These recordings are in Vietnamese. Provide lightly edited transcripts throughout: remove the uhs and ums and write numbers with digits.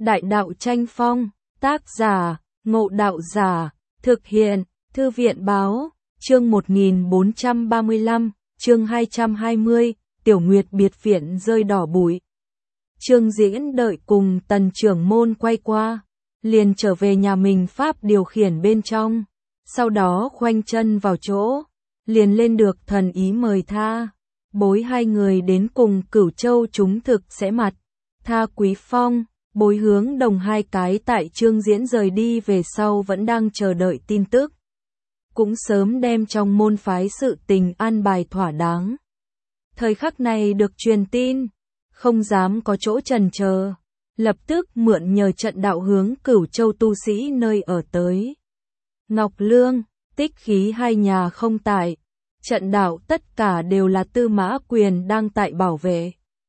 Đại đạo tranh phong, tác giả, Ngộ Đạo Giả, thực hiện, Thư viện báo, chương 1435, chương 220, Tiểu Nguyệt biệt viện rơi đỏ bụi. Trương Diễn đợi cùng Tần trưởng môn quay qua, liền trở về nhà mình pháp điều khiển bên trong, sau đó khoanh chân vào chỗ, liền lên được thần ý mời Tha, Bối hai người đến cùng Cửu Châu chúng thực sẽ mặt. Tha Quý Phong, Bối Hướng Đồng hai cái tại Trương Diễn rời đi về sau vẫn đang chờ đợi tin tức. Cũng sớm đem trong môn phái sự tình an bài thỏa đáng. Thời khắc này được truyền tin, không dám có chỗ chần chờ, lập tức mượn nhờ trận đạo hướng Cửu Châu tu sĩ nơi ở tới. Ngọc Lương, Tích Khí hai nhà không tại, trận đạo tất cả đều là Tư Mã Quyền đang tại bảo vệ.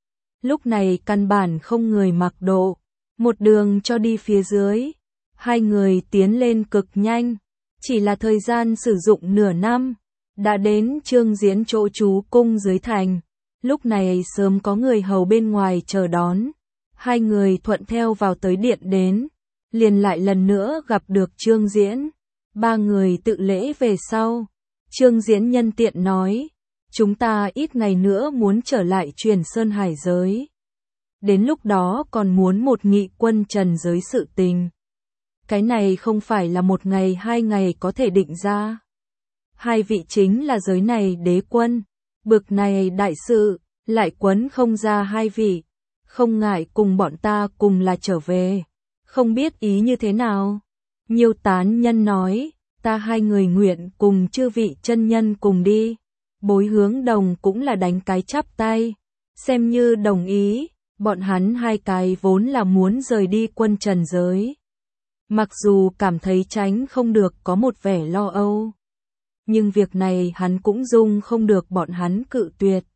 Lúc này căn bản không người mặc độ, một đường cho đi phía dưới, hai người tiến lên cực nhanh, chỉ là thời gian sử dụng nửa năm, đã đến Trương Diễn chỗ trú cung dưới thành. Lúc này sớm có người hầu bên ngoài chờ đón, hai người thuận theo vào tới điện đến, liền lại lần nữa gặp được Trương Diễn. Ba người tự lễ về sau, Trương Diễn nhân tiện nói, chúng ta ít ngày nữa muốn trở lại Truyền Sơn Hải giới. Đến lúc đó còn muốn một nghị quân trần giới sự tình. Cái này không phải là một ngày hai ngày có thể định ra. Hai vị chính là giới này đế quân, bực này đại sự, lại quấn không ra hai vị, không ngại cùng bọn ta cùng là trở về, không biết ý như thế nào. Nhiều tán nhân nói, ta hai người nguyện cùng chư vị chân nhân cùng đi. Bối Hướng Đồng cũng là đánh cái chắp tay, xem như đồng ý, bọn hắn hai cái vốn là muốn rời đi quân trần giới. Mặc dù cảm thấy tránh không được có một vẻ lo âu, nhưng việc này hắn cũng dung không được bọn hắn cự tuyệt.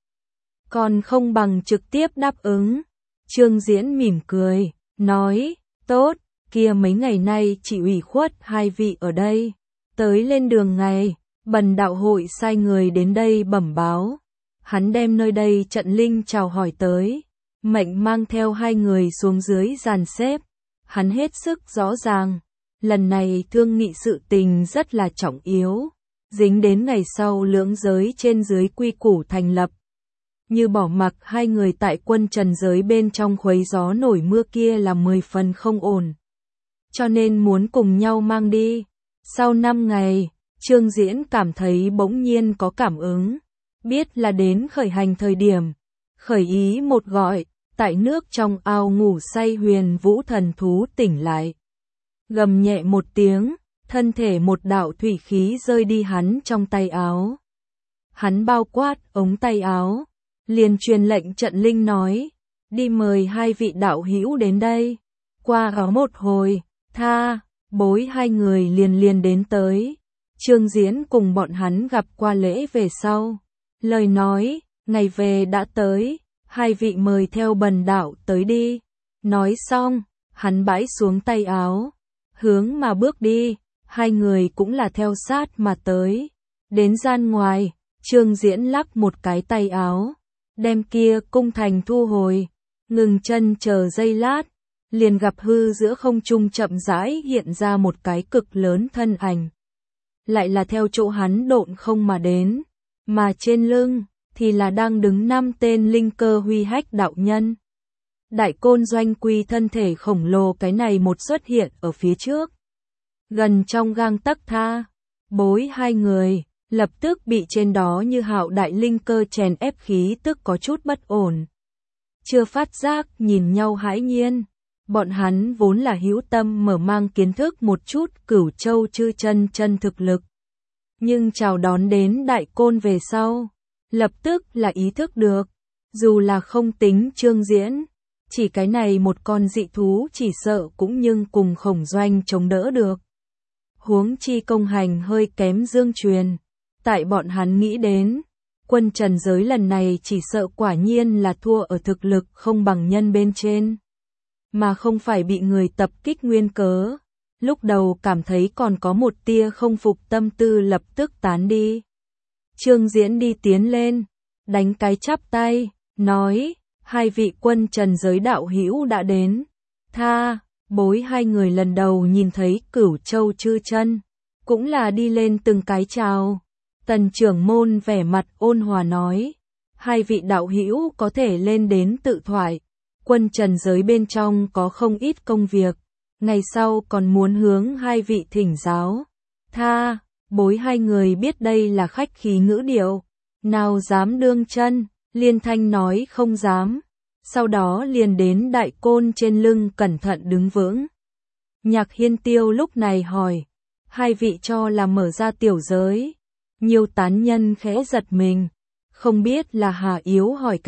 Còn không bằng trực tiếp đáp ứng. Trương Diễn mỉm cười, nói, tốt, kia mấy ngày nay chỉ ủy khuất hai vị ở đây. Tới lên đường ngày, Bần đạo hội sai người đến đây bẩm báo. Hắn đem nơi đây trận linh chào hỏi tới, mệnh mang theo hai người xuống dưới dàn xếp. Hắn hết sức rõ ràng, lần này thương nghị sự tình rất là trọng yếu, dính đến ngày sau lưỡng giới trên dưới quy củ thành lập. Như bỏ mặc hai người tại quân trần giới bên trong khuấy gió nổi mưa kia là 10 phần không ổn. Cho nên muốn cùng nhau mang đi. Sau 5 ngày, Trương Diễn cảm thấy bỗng nhiên có cảm ứng, biết là đến khởi hành thời điểm. Khởi ý một gọi, tại nước trong ao ngủ say Huyền Vũ thần thú tỉnh lại. Gầm nhẹ một tiếng, thân thể một đạo thủy khí rơi đi hắn trong tay áo. Hắn bao quát ống tay áo, liền truyền lệnh trận linh nói, đi mời hai vị đạo hữu đến đây. Qua đó một hồi, Tha, Bối hai người liền đến tới. Trương Diễn cùng bọn hắn gặp qua lễ về sau. Lời nói, ngày về đã tới, hai vị mời theo bần đạo tới đi. Nói xong, hắn bãi xuống tay áo, hướng mà bước đi, hai người cũng là theo sát mà tới. Đến gian ngoài, Trương Diễn lắc một cái tay áo, đem kia cung thành thu hồi, ngừng chân chờ giây lát, liền gặp hư giữa không trung chậm rãi hiện ra một cái cực lớn thân ảnh. Lại là theo chỗ hắn độn không mà đến, mà trên lưng thì là đang đứng 5 tên linh cơ huy hách đạo nhân. Đại Côn Doanh Quy thân thể khổng lồ cái này một xuất hiện ở phía trước. Gần trong gang tấc Tha, Bối hai người, lập tức bị trên đó như hạo đại linh cơ chèn ép khí tức có chút bất ổn. Chưa phát giác nhìn nhau hãi nhiên, bọn hắn vốn là hữu tâm mở mang kiến thức một chút Cửu Châu chư chân thực lực. Nhưng chào đón đến Đại Côn về sau, lập tức là ý thức được, dù là không tính Trương Diễn, chỉ cái này một con dị thú chỉ sợ cũng nhưng cùng Khổng Doanh chống đỡ được. Huống chi công hành hơi kém dương truyền, tại bọn hắn nghĩ đến, quân trần giới lần này chỉ sợ quả nhiên là thua ở thực lực không bằng nhân bên trên, mà không phải bị người tập kích nguyên cớ. Lúc đầu cảm thấy còn có một tia không phục tâm tư lập tức tán đi. Trương Diễn đi tiến lên, đánh cái chắp tay, nói, hai vị quân trần giới đạo hữu đã đến. Tha, Bối hai người lần đầu nhìn thấy Cửu Châu Chư Chân, cũng là đi lên từng cái chào. Tần trưởng môn vẻ mặt ôn hòa nói, hai vị đạo hữu có thể lên đến tự thoại, quân trần giới bên trong có không ít công việc, ngày sau còn muốn hướng hai vị thỉnh giáo. Bối hai người biết đây là khách khí ngữ điệu, nào dám đương chân, liên thanh nói không dám, sau đó liền đến đại côn trên lưng cẩn thận đứng vững. Nhạc Hiên Tiêu lúc này hỏi, hai vị cho là mở ra tiểu giới. Nhiều tán nhân khẽ giật mình, không biết là Hà Yếu hỏi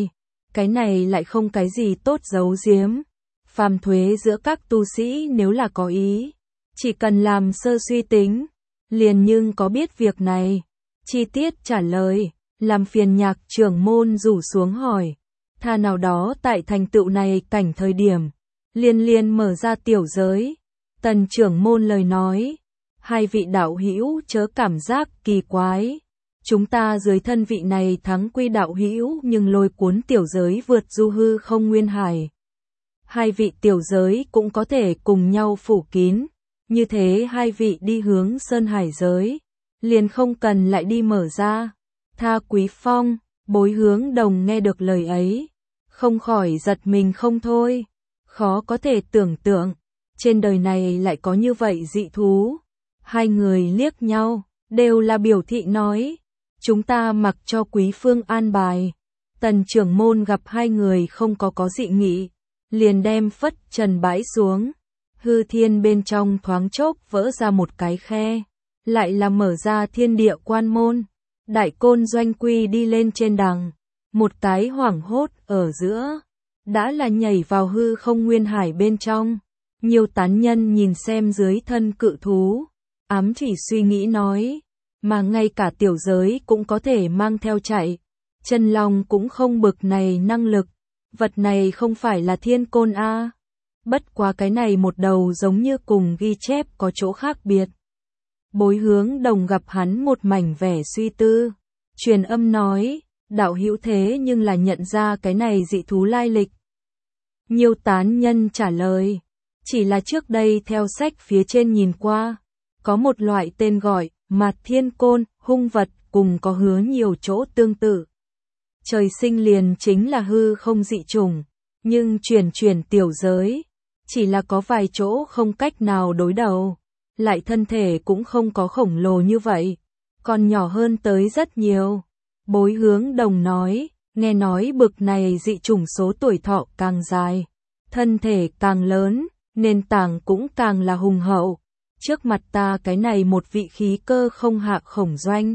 cái này lại không cái gì tốt giấu giếm. Phàm thuế giữa các tu sĩ nếu là có ý, chỉ cần làm sơ suy tính, liền nhưng có biết việc này. Chi tiết trả lời, làm phiền Nhạc trưởng môn rủ xuống hỏi, nào đó tại thành tựu này cảnh thời điểm, liên mở ra tiểu giới. Tần trưởng môn lời nói, hai vị đạo hữu chớ cảm giác kỳ quái. Chúng ta dưới thân vị này thắng quy đạo hữu nhưng lôi cuốn tiểu giới vượt du hư không nguyên hải. Hai vị tiểu giới cũng có thể cùng nhau phủ kín, như thế hai vị đi hướng sơn hải giới, liền không cần lại đi mở ra. Quý Phong, Bối Hướng Đồng nghe được lời ấy, không khỏi giật mình không thôi, khó có thể tưởng tượng, trên đời này lại có như vậy dị thú. Hai người liếc nhau, đều là biểu thị nói, chúng ta mặc cho Quý Phương an bài. Tần trưởng môn gặp hai người không có dị nghị, liền đem phất trần bãi xuống, hư thiên bên trong thoáng chốc vỡ ra một cái khe, lại là mở ra thiên địa quan môn. Đại côn Doanh Quy đi lên trên đằng, một cái hoảng hốt ở giữa, đã là nhảy vào hư không nguyên hải bên trong. Nhiều tán nhân nhìn xem dưới thân cự thú, ám chỉ suy nghĩ nói, mà ngay cả tiểu giới cũng có thể mang theo chạy, chân long cũng không bực này năng lực, vật này không phải là thiên côn a. Bất quá cái này một đầu giống như cùng ghi chép có chỗ khác biệt. Bối Hướng Đồng gặp hắn một mảnh vẻ suy tư, truyền âm nói, đạo hữu thế nhưng là nhận ra cái này dị thú lai lịch. Nhiều tán nhân trả lời, chỉ là trước đây theo sách phía trên nhìn qua, có một loại tên gọi, Mạt Thiên Côn, hung vật, cùng có hứa nhiều chỗ tương tự. Trời sinh liền chính là hư không dị chủng, nhưng chuyển tiểu giới, chỉ là có vài chỗ không cách nào đối đầu, lại thân thể cũng không có khổng lồ như vậy, còn nhỏ hơn tới rất nhiều. Bối Hướng Đồng nói, nghe nói bực này dị chủng số tuổi thọ càng dài, thân thể càng lớn, nền tảng cũng càng là hùng hậu. Trước mặt ta cái này một vị khí cơ không hạ khổng doanh.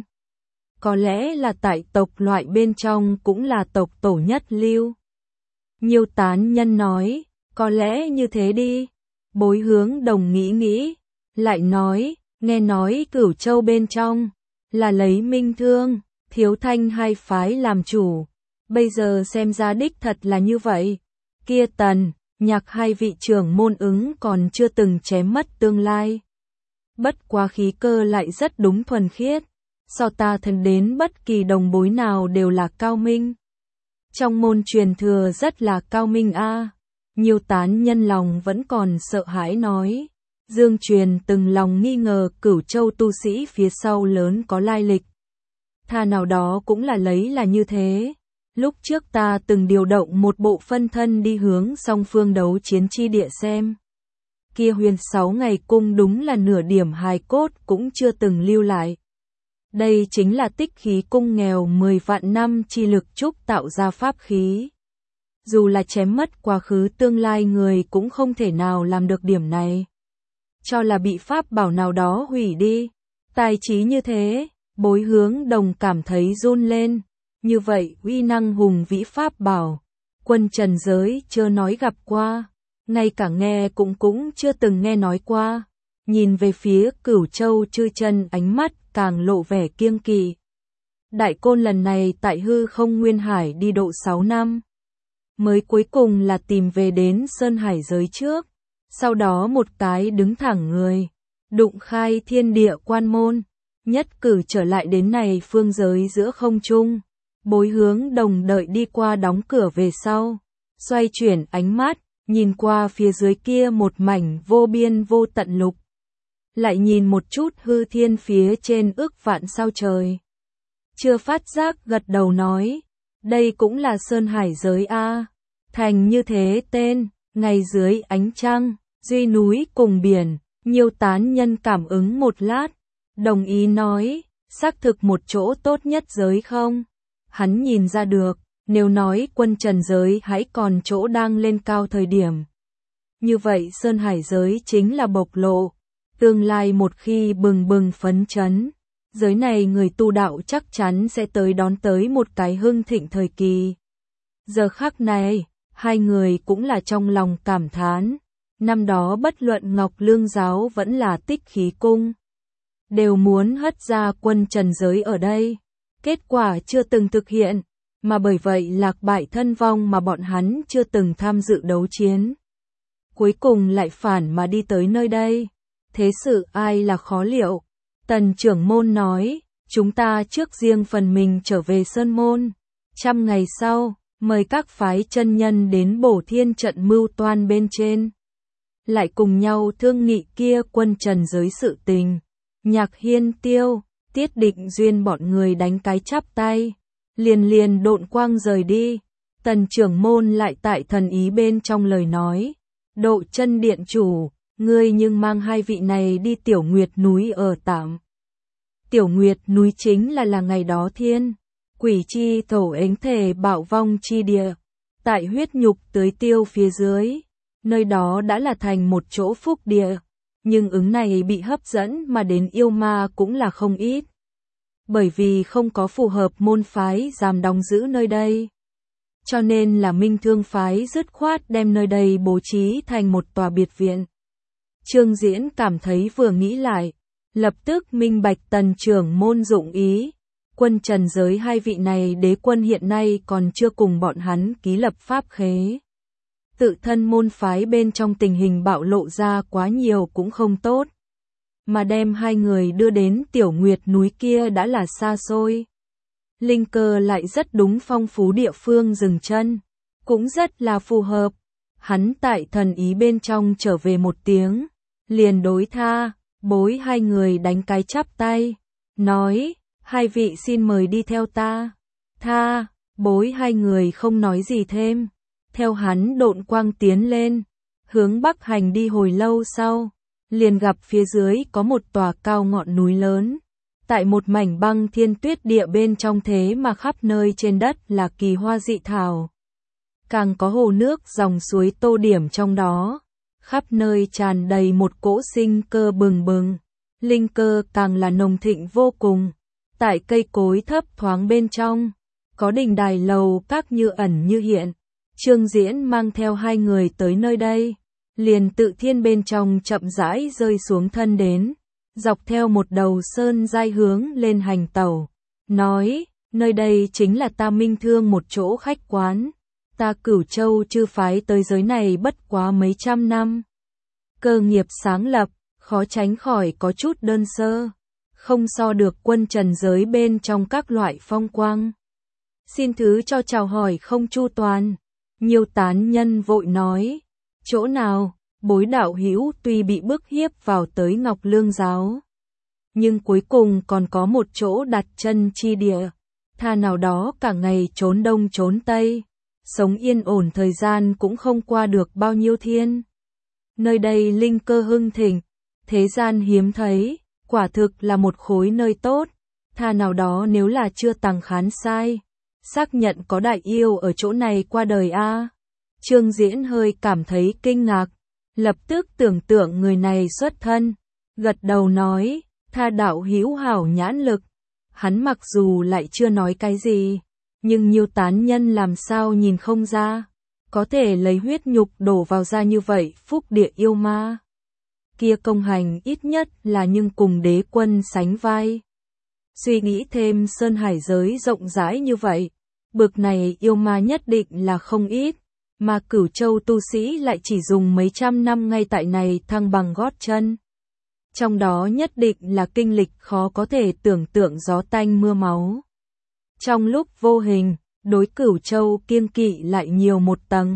Có lẽ là tại tộc loại bên trong cũng là tộc tổ nhất lưu. Nhiều tán nhân nói, có lẽ như thế đi. Bối Hướng Đồng nghĩ, lại nói, nghe nói Cửu Châu bên trong, là lấy Minh Thương, Thiếu Thanh hai phái làm chủ. Bây giờ xem ra đích thật là như vậy. Kia Tần, Nhạc hai vị trưởng môn ứng còn chưa từng chém mất tương lai. Bất quá khí cơ lại rất đúng thuần khiết, so ta thân đến bất kỳ đồng bối nào đều là cao minh. Trong môn truyền thừa rất là cao minh a. Nhiều tán nhân lòng vẫn còn sợ hãi nói, Dương Truyền từng lòng nghi ngờ Cửu Châu tu sĩ phía sau lớn có lai lịch. Nào đó cũng là lấy là như thế. Lúc trước ta từng điều động một bộ phân thân đi hướng song phương đấu chiến chi địa xem. Kia Huyền 6 ngày cung đúng là nửa điểm hài cốt cũng chưa từng lưu lại. Đây chính là tích khí cung nghèo 10 vạn năm chi lực trúc tạo ra pháp khí. Dù là chém mất quá khứ tương lai người cũng không thể nào làm được điểm này. Cho là bị pháp bảo nào đó hủy đi. Tài trí như thế, Bối Hướng Đồng cảm thấy run lên. Như vậy uy năng hùng vĩ pháp bảo, quân trần giới chưa nói gặp qua, ngay cả nghe cũng chưa từng nghe nói qua. Nhìn về phía Cửu Châu Chư Chân ánh mắt càng lộ vẻ kiêng kỵ. Đại côn lần này tại hư không nguyên hải đi độ 6 năm, mới cuối cùng là tìm về đến sơn hải giới trước, sau đó một cái đứng thẳng người, đụng khai thiên địa quan môn, nhất cử trở lại đến này phương giới giữa không trung. Bối Hướng Đồng đợi đi qua đóng cửa về sau, xoay chuyển ánh mắt, nhìn qua phía dưới kia một mảnh vô biên vô tận lục. Lại nhìn một chút hư thiên phía trên ước vạn sao trời. Chưa phát giác gật đầu nói, đây cũng là sơn hải giới a. Thành như thế tên, ngay dưới ánh trăng, duy núi cùng biển, nhiều tán nhân cảm ứng một lát, đồng ý nói, xác thực một chỗ tốt nhất giới không? Hắn nhìn ra được, nếu nói quân trần giới hãy còn chỗ đang lên cao thời điểm. Như vậy sơn hải giới chính là bộc lộ, tương lai một khi bừng bừng phấn chấn. Giới này người tu đạo chắc chắn sẽ đón tới một cái hưng thịnh thời kỳ. Giờ khắc này, hai người cũng là trong lòng cảm thán. Năm đó bất luận Ngọc Lương Giáo vẫn là Tích Khí Cung, đều muốn hất ra quân trần giới ở đây. Kết quả chưa từng thực hiện, mà bởi vậy lạc bại thân vong mà bọn hắn chưa từng tham dự đấu chiến. Cuối cùng lại phản mà đi tới nơi đây. Thế sự ai là khó liệu. Tần trưởng môn nói, chúng ta trước riêng phần mình trở về Sơn Môn. 100 ngày sau, mời các phái chân nhân đến bổ thiên trận mưu toan bên trên. Lại cùng nhau thương nghị kia quân trần giới sự tình. Nhạc Hiên Tiêu, Tiết Định Duyên bọn người đánh cái chắp tay. Liền độn quang rời đi. Tần trưởng môn lại tại thần ý bên trong lời nói. Độ chân điện chủ, ngươi nhưng mang hai vị này đi Tiểu Nguyệt núi ở tạm. Tiểu Nguyệt núi chính là ngày đó thiên, quỷ chi thổ ếnh thể bạo vong chi địa. Tại huyết nhục tưới tiêu phía dưới, nơi đó đã là thành một chỗ phúc địa. Nhưng ứng này bị hấp dẫn mà đến yêu ma cũng là không ít. Bởi vì không có phù hợp môn phái dám đóng giữ nơi đây. Cho nên là Minh Thương phái dứt khoát đem nơi đây bố trí thành một tòa biệt viện. Trương Diễn cảm thấy vừa nghĩ lại, lập tức minh bạch tần trưởng môn dụng ý. Quân trần giới hai vị này đế quân hiện nay còn chưa cùng bọn hắn ký lập pháp khế. Tự thân môn phái bên trong tình hình bạo lộ ra quá nhiều cũng không tốt. Mà đem hai người đưa đến Tiểu Nguyệt núi kia đã là xa xôi. Linh cơ lại rất đúng phong phú địa phương dừng chân, cũng rất là phù hợp. Hắn tại thần ý bên trong trở về một tiếng, liền đối Tha, Bối hai người đánh cái chắp tay, nói, hai vị xin mời đi theo ta. Tha, Bối hai người không nói gì thêm, theo hắn độn quang tiến lên, hướng bắc hành đi hồi lâu sau, liền gặp phía dưới có một tòa cao ngọn núi lớn. Tại một mảnh băng thiên tuyết địa bên trong thế mà khắp nơi trên đất là kỳ hoa dị thảo. Càng có hồ nước dòng suối tô điểm trong đó. Khắp nơi tràn đầy một cỗ sinh cơ bừng bừng. Linh cơ càng là nồng thịnh vô cùng. Tại cây cối thấp thoáng bên trong, có đình đài lầu các như ẩn như hiện. Trương Diễn mang theo hai người tới nơi đây. Liền tự thiên bên trong chậm rãi rơi xuống thân đến. Dọc theo một đầu sơn giai hướng lên hành tẩu, nói, nơi đây chính là ta Minh Thương một chỗ khách quán, ta Cửu Châu chư phái tới giới này bất quá mấy trăm năm. Cơ nghiệp sáng lập, khó tránh khỏi có chút đơn sơ, không so được quân trần giới bên trong các loại phong quang. Xin thứ cho chào hỏi không chu toàn, nhiều tán nhân vội nói, chỗ nào? Bối đạo hữu tuy bị bức hiếp vào tới Ngọc Lương Giáo, nhưng cuối cùng còn có một chỗ đặt chân chi địa. Tha nào đó cả ngày trốn đông trốn tây, sống yên ổn thời gian cũng không qua được bao nhiêu thiên. Nơi đây linh cơ hưng thịnh, thế gian hiếm thấy, quả thực là một khối nơi tốt. Tha nào đó nếu là chưa tàng khán sai, xác nhận có đại yêu ở chỗ này qua đời a. Trương Diễn hơi cảm thấy kinh ngạc. Lập tức tưởng tượng người này xuất thân, gật đầu nói, Tha đạo hữu hảo nhãn lực. Hắn mặc dù lại chưa nói cái gì, nhưng nhiều tán nhân làm sao nhìn không ra, có thể lấy huyết nhục đổ vào ra như vậy phúc địa yêu ma. Kia công hành ít nhất là nhưng cùng đế quân sánh vai. Suy nghĩ thêm sơn hải giới rộng rãi như vậy, bực này yêu ma nhất định là không ít. Mà Cửu Châu tu sĩ lại chỉ dùng mấy trăm năm ngay tại này thăng bằng gót chân. Trong đó nhất định là kinh lịch khó có thể tưởng tượng gió tanh mưa máu. Trong lúc vô hình, đối Cửu Châu kiêng kỵ lại nhiều một tầng.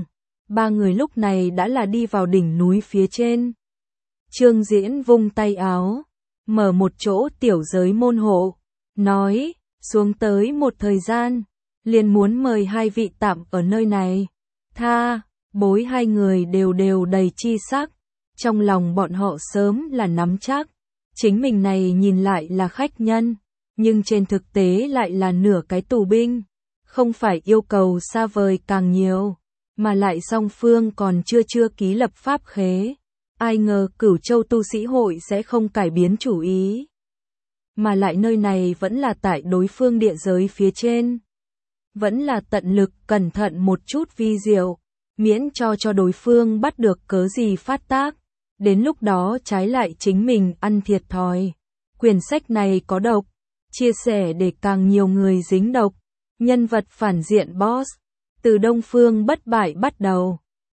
ba người lúc này đã là đi vào đỉnh núi phía trên. Trương Diễn vung tay áo, mở một chỗ tiểu giới môn hộ, nói, xuống tới một thời gian, liền muốn mời hai vị tạm ở nơi này. Tha, bối hai người đều đầy chi sắc, trong lòng bọn họ sớm là nắm chắc, chính mình này nhìn lại là khách nhân, nhưng trên thực tế lại là nửa cái tù binh, không phải yêu cầu xa vời càng nhiều, mà lại song phương còn chưa ký lập pháp khế. Ai ngờ Cửu Châu tu sĩ hội sẽ không cải biến chủ ý. Mà lại nơi này vẫn là tại đối phương địa giới phía trên. Vẫn là tận lực cẩn thận một chút vi diệu, miễn cho đối phương bắt được cớ gì phát tác. Đến lúc đó trái lại chính mình ăn thiệt thòi. Quyển sách này có độc, chia sẻ để càng nhiều người dính độc. Nhân vật phản diện boss, từ Đông Phương bất bại bắt đầu.